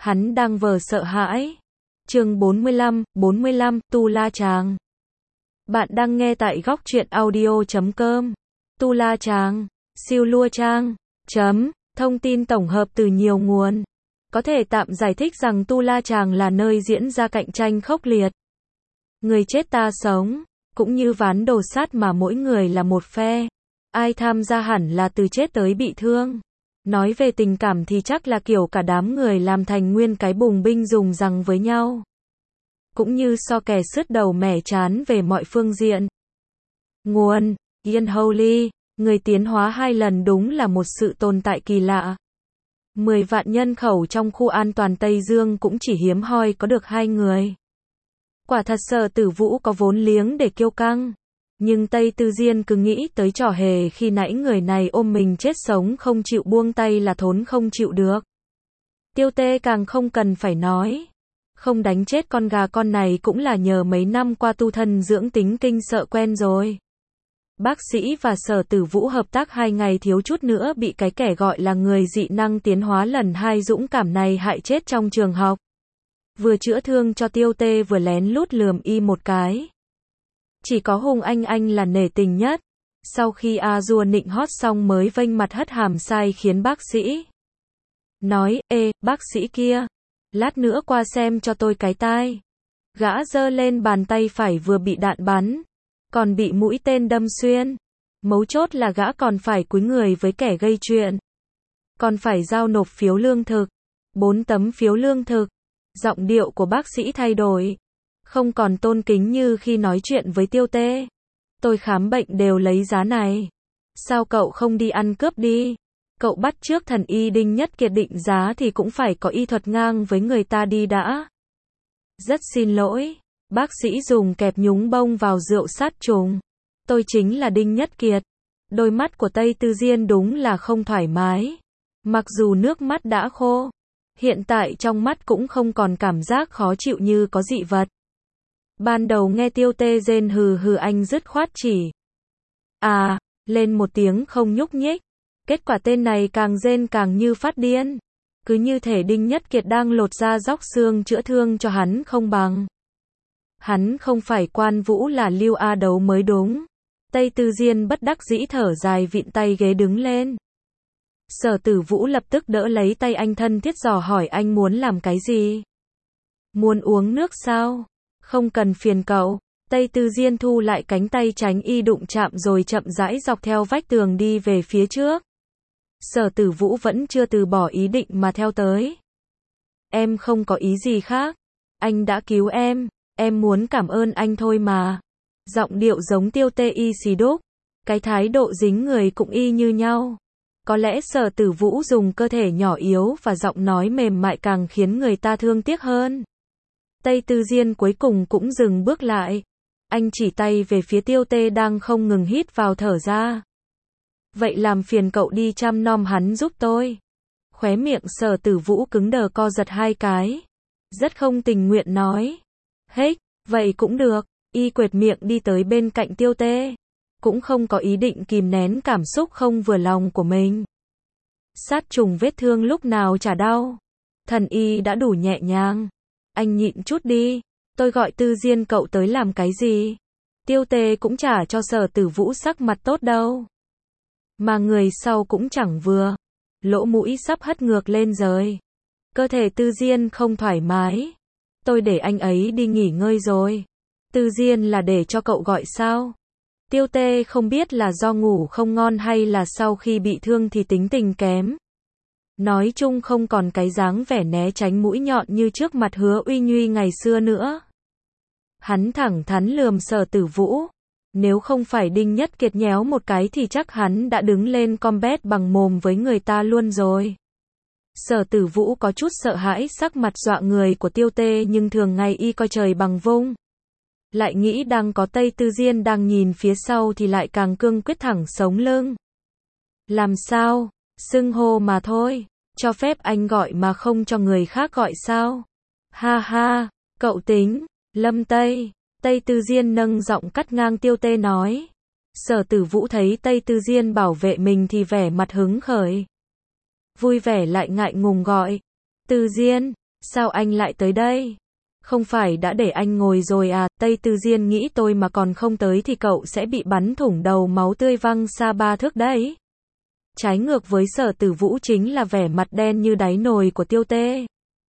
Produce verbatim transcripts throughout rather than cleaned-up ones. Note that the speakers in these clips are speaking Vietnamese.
Hắn đang vờ sợ hãi. Chương bốn mươi lăm, bốn mươi lăm, Tu La Chàng. Bạn đang nghe tại góc truyện audio chấm com. Tu La Chàng, Siêu Lua Trang, chấm, thông tin tổng hợp từ nhiều nguồn. Có thể tạm giải thích rằng Tu La Chàng là nơi diễn ra cạnh tranh khốc liệt. Người chết ta sống, cũng như ván đồ sắt mà mỗi người là một phe. Ai tham gia hẳn là từ chết tới bị thương. Nói về tình cảm thì chắc là kiểu cả đám người làm thành nguyên cái bùng binh dùng rằng với nhau. Cũng như so kè sứt đầu mẻ chán về mọi phương diện. Nguồn: Ian Howley, người tiến hóa hai lần đúng là một sự tồn tại kỳ lạ. mười vạn nhân khẩu trong khu an toàn Tây Dương cũng chỉ hiếm hoi có được hai người. Quả thật Sở Tử Vũ có vốn liếng để kiêu căng. Nhưng Tây Tư Diên cứ nghĩ tới trò hề khi nãy người này ôm mình chết sống không chịu buông tay là thốn không chịu được. Tiêu Tê càng không cần phải nói. Không đánh chết con gà con này cũng là nhờ mấy năm qua tu thân dưỡng tính kinh sợ quen rồi. Bác sĩ và Sở Tử Vũ hợp tác hai ngày thiếu chút nữa bị cái kẻ gọi là người dị năng tiến hóa lần hai dũng cảm này hại chết trong trường học. Vừa chữa thương cho Tiêu Tê vừa lén lút lườm y một cái. Chỉ có Hùng Anh Anh là nể tình nhất. Sau khi A Dua nịnh hót xong mới vênh mặt hất hàm sai khiến bác sĩ nói: "Ê, bác sĩ kia, lát nữa qua xem cho tôi cái tai." Gã giơ lên bàn tay phải vừa bị đạn bắn, còn bị mũi tên đâm xuyên. Mấu chốt là gã còn phải cúi người với kẻ gây chuyện. Còn phải giao nộp phiếu lương thực. Bốn tấm phiếu lương thực. Giọng điệu của bác sĩ thay đổi. Không còn tôn kính như khi nói chuyện với Tiêu Tê. "Tôi khám bệnh đều lấy giá này. Sao cậu không đi ăn cướp đi? Cậu bắt chước thần y Đinh Nhất Kiệt định giá thì cũng phải có y thuật ngang với người ta đi đã." "Rất xin lỗi." Bác sĩ dùng kẹp nhúng bông vào rượu sát trùng. "Tôi chính là Đinh Nhất Kiệt." Đôi mắt của Tây Tư Diên đúng là không thoải mái. Mặc dù nước mắt đã khô, hiện tại trong mắt cũng không còn cảm giác khó chịu như có dị vật. Ban đầu nghe Tiêu Tê rên hừ hừ anh dứt khoát chỉ à lên một tiếng không nhúc nhích. Kết quả tên này càng rên càng như phát điên. Cứ như thể Đinh Nhất Kiệt đang lột da róc xương chữa thương cho hắn không bằng. Hắn không phải Quan Vũ là Lưu A Đấu mới đúng. Tây Tư Diên bất đắc dĩ thở dài vịn tay ghế đứng lên. Sở Tử Vũ lập tức đỡ lấy tay anh thân thiết dò hỏi anh muốn làm cái gì. "Muốn uống nước sao? Không cần phiền cậu." Tây Tư Diên thu lại cánh tay tránh y đụng chạm rồi chậm rãi dọc theo vách tường đi về phía trước. Sở Tử Vũ vẫn chưa từ bỏ ý định mà theo tới. "Em không có ý gì khác. Anh đã cứu em. Em muốn cảm ơn anh thôi mà." Giọng điệu giống Tiêu Tê y xì đúc. Cái thái độ dính người cũng y như nhau. Có lẽ Sở Tử Vũ dùng cơ thể nhỏ yếu và giọng nói mềm mại càng khiến người ta thương tiếc hơn. Tây Tư Diên cuối cùng cũng dừng bước lại. Anh chỉ tay về phía Tiêu Tê đang không ngừng hít vào thở ra. "Vậy làm phiền cậu đi chăm nom hắn giúp tôi." Khóe miệng Sở Tử Vũ cứng đờ co giật hai cái. Rất không tình nguyện nói. "Hếch, vậy cũng được." Y quệt miệng đi tới bên cạnh Tiêu Tê. Cũng không có ý định kìm nén cảm xúc không vừa lòng của mình. Sát trùng vết thương lúc nào chả đau. Thần y đã đủ nhẹ nhàng. "Anh nhịn chút đi. Tôi gọi Tư Diên cậu tới làm cái gì?" Tiêu Tê cũng chả cho Sở Tử Vũ sắc mặt tốt đâu. Mà người sau cũng chẳng vừa. Lỗ mũi sắp hất ngược lên rồi. "Cơ thể Tư Diên không thoải mái. Tôi để anh ấy đi nghỉ ngơi rồi." "Tư Diên là để cho cậu gọi sao?" Tiêu Tê không biết là do ngủ không ngon hay là sau khi bị thương thì tính tình kém. Nói chung không còn cái dáng vẻ né tránh mũi nhọn như trước mặt Hứa Uy Nhuy ngày xưa nữa. Hắn thẳng thắn lườm Sở Tử Vũ. Nếu không phải Đinh Nhất Kiệt nhéo một cái thì chắc hắn đã đứng lên combat bằng mồm với người ta luôn rồi. Sở Tử Vũ có chút sợ hãi sắc mặt dọa người của Tiêu Tê nhưng thường ngày y coi trời bằng vung. Lại nghĩ đang có Tây Tư Diên đang nhìn phía sau thì lại càng cương quyết thẳng sống lưng. "Làm sao? Xưng hô mà thôi. Cho phép anh gọi mà không cho người khác gọi sao?" "Ha ha, cậu tính. Lâm Tây." Tây Tư Diên nâng giọng cắt ngang Tiêu Tê nói. Sở Tử Vũ thấy Tây Tư Diên bảo vệ mình thì vẻ mặt hứng khởi. Vui vẻ lại ngại ngùng gọi. "Tư Diên." Sao anh lại tới đây? Không phải đã để anh ngồi rồi à? Tây Tư Diên nghĩ tôi mà còn không tới thì cậu sẽ bị bắn thủng đầu, máu tươi văng xa ba thước đấy. Trái ngược với Sở Tử Vũ chính là vẻ mặt đen như đáy nồi của Tiêu Tê.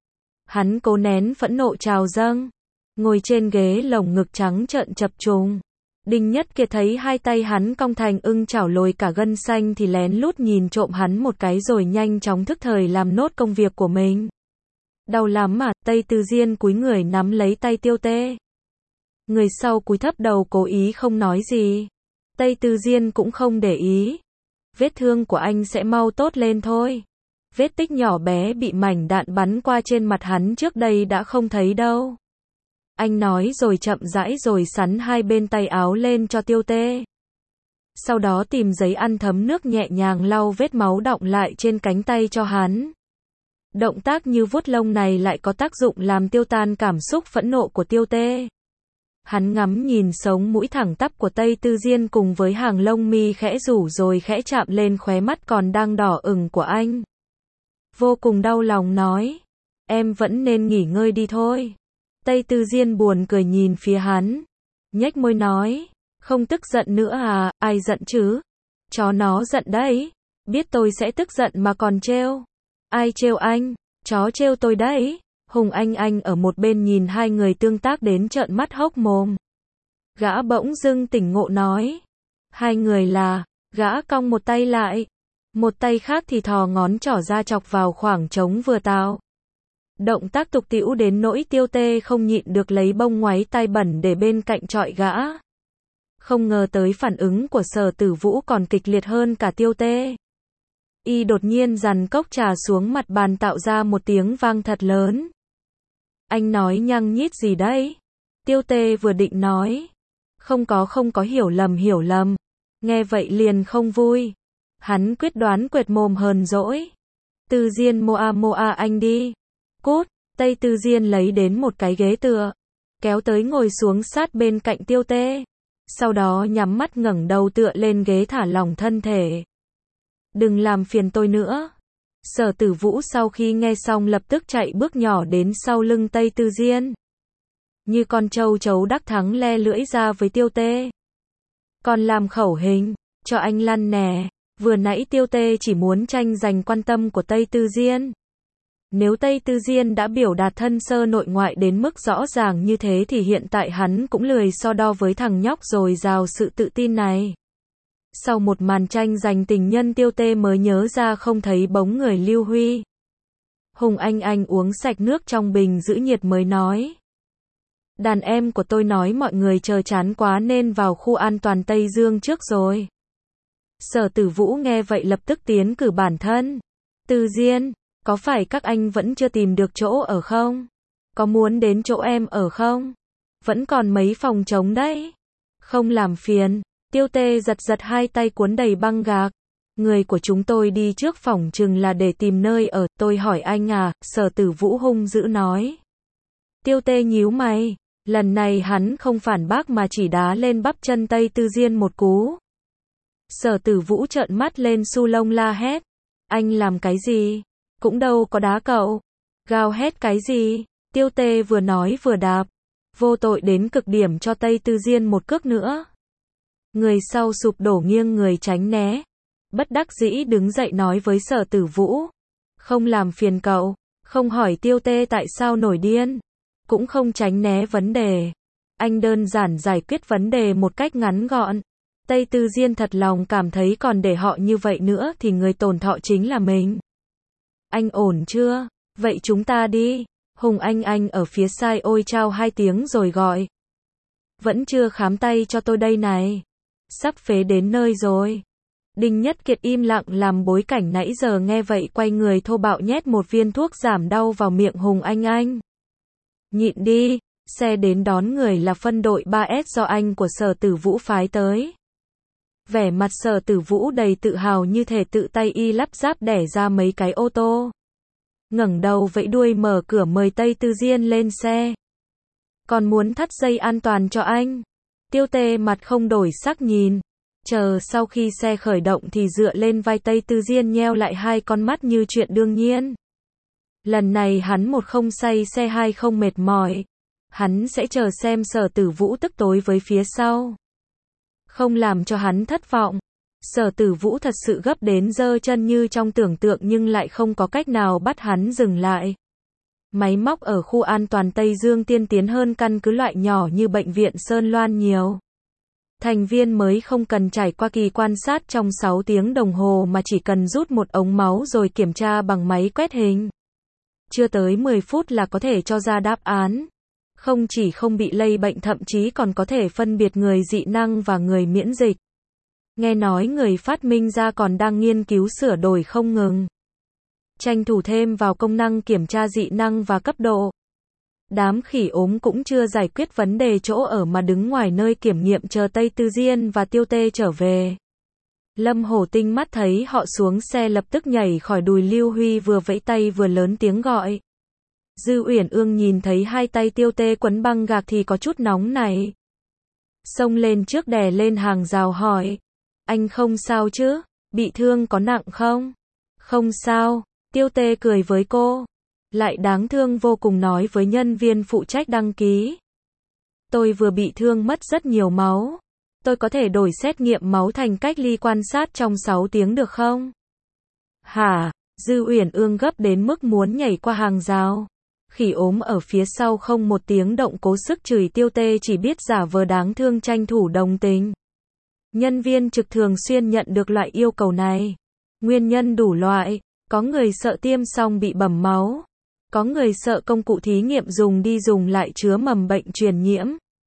Hắn cố nén phẫn nộ trào dâng, ngồi trên ghế lồng ngực trắng trợn chập trùng. Đinh Nhất Kiệt thấy hai tay hắn cong thành ưng chảo lồi cả gân xanh thì lén lút nhìn trộm hắn một cái rồi nhanh chóng thức thời làm nốt công việc của mình. Đau lắm mà, Tây Tư Diên cúi người nắm lấy tay Tiêu Tê. Người sau cúi thấp đầu cố ý không nói gì. Tây Tư Diên cũng không để ý. Vết thương của anh sẽ mau tốt lên thôi. Vết tích nhỏ bé bị mảnh đạn bắn qua trên mặt hắn trước đây đã không thấy đâu. Anh nói rồi chậm rãi rồi sắn hai bên tay áo lên cho Tiêu Tê. Sau đó tìm giấy ăn thấm nước nhẹ nhàng lau vết máu đọng lại trên cánh tay cho hắn. Động tác như vuốt lông này lại có tác dụng làm tiêu tan cảm xúc phẫn nộ của Tiêu Tê. Hắn ngắm nhìn sống mũi thẳng tắp của Tây Tư Diên cùng với hàng lông mi khẽ rủ rồi khẽ chạm lên khóe mắt còn đang đỏ ửng của anh. Vô cùng đau lòng nói, em vẫn nên nghỉ ngơi đi thôi. Tây Tư Diên buồn cười nhìn phía hắn, nhếch môi nói, không tức giận nữa à? Ai giận chứ? Chó nó giận đấy, biết tôi sẽ tức giận mà còn trêu. Ai trêu anh? Chó trêu tôi đấy. Hùng Anh Anh ở một bên nhìn hai người tương tác đến trợn mắt hốc mồm. Gã bỗng dưng tỉnh ngộ nói, hai người là, gã cong một tay lại, một tay khác thì thò ngón trỏ ra chọc vào khoảng trống vừa tạo. Động tác tục tĩu đến nỗi Tiêu Tê không nhịn được lấy bông ngoáy tay bẩn để bên cạnh chọi gã. Không ngờ tới phản ứng của Sở Tử Vũ còn kịch liệt hơn cả Tiêu Tê. Y đột nhiên dằn cốc trà xuống mặt bàn tạo ra một tiếng vang thật lớn. Anh nói nhăng nhít gì đấy? Tiêu Tê vừa định nói, không có không có hiểu lầm hiểu lầm. Nghe vậy liền không vui. Hắn quyết đoán quệt mồm hờn dỗi. Tư Diên moa moa anh đi. Cút. Tây Tư Diên lấy đến một cái ghế tựa, kéo tới ngồi xuống sát bên cạnh Tiêu Tê. Sau đó nhắm mắt ngẩng đầu tựa lên ghế thả lỏng thân thể. Đừng làm phiền tôi nữa. Sở Tử Vũ sau khi nghe xong lập tức chạy bước nhỏ đến sau lưng Tây Tư Diên. Như con trâu trấu đắc thắng le lưỡi ra với Tiêu Tê. Còn làm khẩu hình, cho anh lăn nè. Vừa nãy Tiêu Tê chỉ muốn tranh giành quan tâm của Tây Tư Diên. Nếu Tây Tư Diên đã biểu đạt thân sơ nội ngoại đến mức rõ ràng như thế thì hiện tại hắn cũng lười so đo với thằng nhóc dồi dào sự tự tin này. Sau một màn tranh giành tình nhân Tiêu Tê mới nhớ ra không thấy bóng người Lưu Huy. Hùng Anh Anh uống sạch nước trong bình giữ nhiệt mới nói. Đàn em của tôi nói mọi người chờ chán quá nên vào khu an toàn Tây Dương trước rồi. Sở Tử Vũ nghe vậy lập tức tiến cử bản thân. Tư Diên, có phải các anh vẫn chưa tìm được chỗ ở không? Có muốn đến chỗ em ở không? Vẫn còn mấy phòng trống đấy. Không làm phiền. Tiêu Tê giật giật hai tay cuốn đầy băng gạc. Người của chúng tôi đi trước phòng chừng là để tìm nơi ở, tôi hỏi anh à, Sở Tử Vũ hung dữ nói. Tiêu Tê nhíu mày, lần này hắn không phản bác mà chỉ đá lên bắp chân Tây Tư Diên một cú. Sở Tử Vũ trợn mắt lên su lông la hét. Anh làm cái gì? Cũng đâu có đá cậu. Gào hét cái gì? Tiêu Tê vừa nói vừa đạp. Vô tội đến cực điểm cho Tây Tư Diên một cước nữa. Người sau sụp đổ nghiêng người tránh né. Bất đắc dĩ đứng dậy nói với Sở Tử Vũ. Không làm phiền cậu. Không hỏi Tiêu Tê tại sao nổi điên. Cũng không tránh né vấn đề. Anh đơn giản giải quyết vấn đề một cách ngắn gọn. Tây Tư Diên thật lòng cảm thấy còn để họ như vậy nữa thì người tổn thọ chính là mình. Anh ổn chưa? Vậy chúng ta đi. Hùng Anh Anh ở phía sai ôi chao hai tiếng rồi gọi. Vẫn chưa khám tay cho tôi đây này. Sắp phế đến nơi rồi. Đinh Nhất Kiệt im lặng làm bối cảnh nãy giờ nghe vậy quay người thô bạo nhét một viên thuốc giảm đau vào miệng Hùng Anh Anh. Nhịn đi, xe đến đón người là phân đội ba S do anh của Sở Tử Vũ phái tới. Vẻ mặt Sở Tử Vũ đầy tự hào như thể tự tay y lắp ráp đẻ ra mấy cái ô tô. Ngẩng đầu vẫy đuôi mở cửa mời Tây Tư Diên lên xe. Còn muốn thắt dây an toàn cho anh. Tiêu Tê mặt không đổi sắc nhìn. Chờ sau khi xe khởi động thì dựa lên vai Tây Tư Diên nheo lại hai con mắt như chuyện đương nhiên. Lần này hắn một không say xe hai không mệt mỏi. Hắn sẽ chờ xem Sở Tử Vũ tức tối với phía sau. Không làm cho hắn thất vọng. Sở Tử Vũ thật sự gấp đến giơ chân như trong tưởng tượng nhưng lại không có cách nào bắt hắn dừng lại. Máy móc ở khu an toàn Tây Dương tiên tiến hơn căn cứ loại nhỏ như bệnh viện Sơn Loan nhiều. Thành viên mới không cần trải qua kỳ quan sát trong sáu tiếng đồng hồ mà chỉ cần rút một ống máu rồi kiểm tra bằng máy quét hình. Chưa tới mười phút là có thể cho ra đáp án. Không chỉ không bị lây bệnh thậm chí còn có thể phân biệt người dị năng và người miễn dịch. Nghe nói người phát minh ra còn đang nghiên cứu sửa đổi không ngừng. Tranh thủ thêm vào công năng kiểm tra dị năng và cấp độ. Đám khỉ ốm cũng chưa giải quyết vấn đề chỗ ở mà đứng ngoài nơi kiểm nghiệm chờ Tây Tư Diên và Tiêu Tê trở về. Lâm Hổ tinh mắt thấy họ xuống xe lập tức nhảy khỏi đùi Lưu Huy vừa vẫy tay vừa lớn tiếng gọi. Dư Uyển Ương nhìn thấy hai tay Tiêu Tê quấn băng gạc thì có chút nóng này. Xông lên trước đè lên hàng rào hỏi. Anh không sao chứ? Bị thương có nặng không? Không sao. Tiêu Tê cười với cô. Lại đáng thương vô cùng nói với nhân viên phụ trách đăng ký. Tôi vừa bị thương mất rất nhiều máu. Tôi có thể đổi xét nghiệm máu thành cách ly quan sát trong sáu tiếng được không? Hả? Dư Uyển Ương gấp đến mức muốn nhảy qua hàng rào. Khỉ ốm ở phía sau không một tiếng động cố sức chửi Tiêu Tê chỉ biết giả vờ đáng thương tranh thủ đồng tình. Nhân viên trực thường xuyên nhận được loại yêu cầu này. Nguyên nhân đủ loại. Có người sợ tiêm xong bị bầm máu. Có người sợ công cụ thí nghiệm dùng đi dùng lại chứa mầm bệnh truyền nhiễm.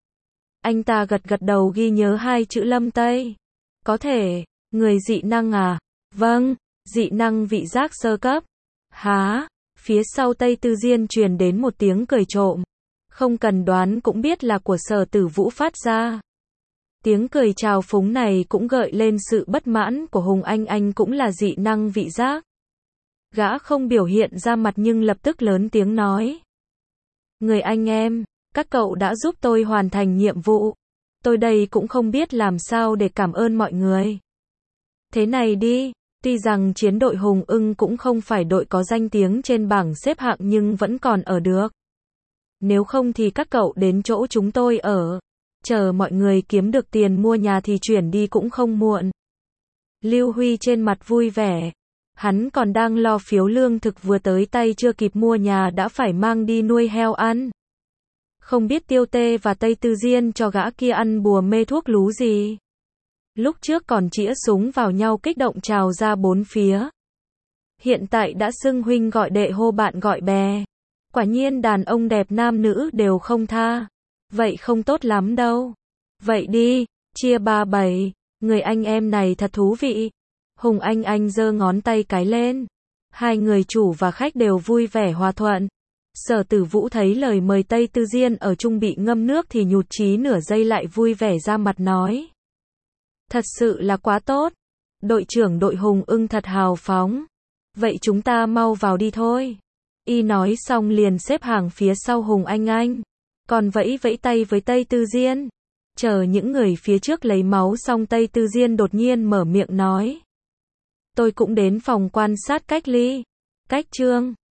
Anh ta gật gật đầu ghi nhớ hai chữ Lâm Tây. Có thể, người dị năng à? Vâng, dị năng vị giác sơ cấp. Hả? Phía sau Tây Tư Diên truyền đến một tiếng cười trộm. Không cần đoán cũng biết là của Sở Tử Vũ phát ra. Tiếng cười chào phúng này cũng gợi lên sự bất mãn của Hùng Anh Anh cũng là dị năng vị giác. Gã không biểu hiện ra mặt nhưng lập tức lớn tiếng nói. Người anh em, các cậu đã giúp tôi hoàn thành nhiệm vụ. Tôi đây cũng không biết làm sao để cảm ơn mọi người. Thế này đi, tuy rằng chiến đội Hùng Ưng cũng không phải đội có danh tiếng trên bảng xếp hạng nhưng vẫn còn ở được. Nếu không thì các cậu đến chỗ chúng tôi ở. Chờ mọi người kiếm được tiền mua nhà thì chuyển đi cũng không muộn. Lưu Huy trên mặt vui vẻ. Hắn còn đang lo phiếu lương thực vừa tới tay chưa kịp mua nhà đã phải mang đi nuôi heo ăn. Không biết Tiêu Tê và Tây Tư Diên cho gã kia ăn bùa mê thuốc lú gì. Lúc trước còn chĩa súng vào nhau kích động trào ra bốn phía. Hiện tại đã xưng huynh gọi đệ hô bạn gọi bè. Quả nhiên đàn ông đẹp nam nữ đều không tha. Vậy không tốt lắm đâu. Vậy đi, chia ba bảy, người anh em này thật thú vị. Hùng Anh Anh giơ ngón tay cái lên. Hai người chủ và khách đều vui vẻ hòa thuận. Sở Tử Vũ thấy lời mời Tây Tư Diên ở chung bị ngâm nước thì nhụt chí nửa giây lại vui vẻ ra mặt nói. Thật sự là quá tốt. Đội trưởng đội Hùng Ưng thật hào phóng. Vậy chúng ta mau vào đi thôi. Y nói xong liền xếp hàng phía sau Hùng Anh Anh. Còn vẫy vẫy tay với Tây Tư Diên. Chờ những người phía trước lấy máu xong Tây Tư Diên đột nhiên mở miệng nói. Tôi cũng đến phòng quan sát cách ly. Cách Trương.